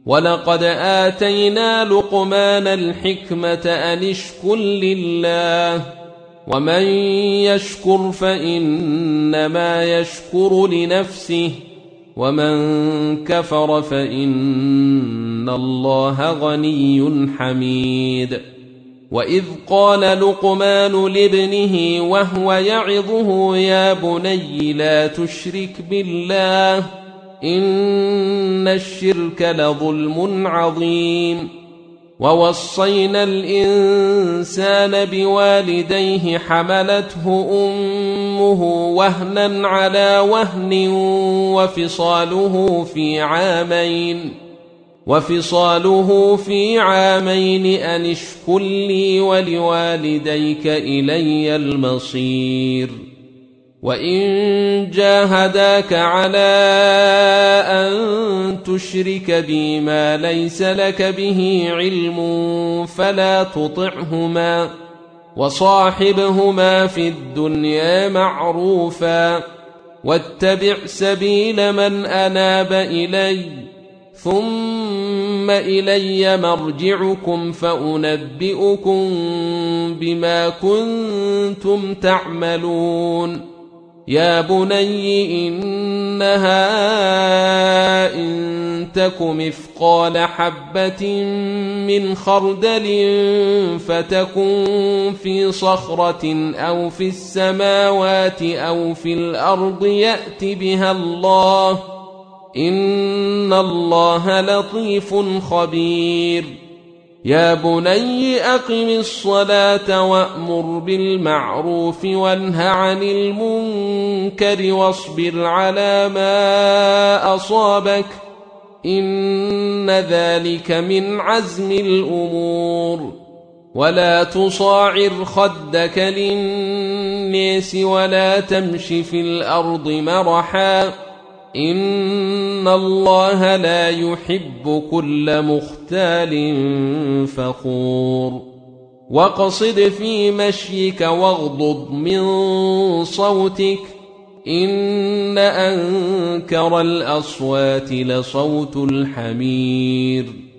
ولقد آتينا لقمان الحكمة أن اشكر لله ومن يشكر فإنما يشكر لنفسه ومن كفر فإن الله غني حميد. وإذ قال لقمان لابنه وهو يعظه يا بني لا تشرك بالله إن الشرك لظلم عظيم. ووصينا الإنسان بوالديه حملته أمه وهنا على وهن وفصاله في عامين أن اشكر لي ولوالديك إلي المصير. وإن جاهداك على أن تشرك بي ما ليس لك به علم فلا تطعهما وصاحبهما في الدنيا معروفا واتبع سبيل من أناب إلي ثم إلي مرجعكم فأنبئكم بما كنتم تعملون. يا بني إنها إن تك مثقال حبة من خردل فتكن في صخرة أو في السماوات أو في الأرض يأت بها الله إن الله لطيف خبير. يا بني أقم الصلاة وأمر بالمعروف وانه عن المنكر واصبر على ما أصابك إن ذلك من عزم الأمور. ولا تصاعر خدك للناس ولا تمش في الأرض مرحا إن الله لا يحب كل مختال فخور. واقصد في مشيك واغضض من صوتك إن أنكر الأصوات لصوت الحمير.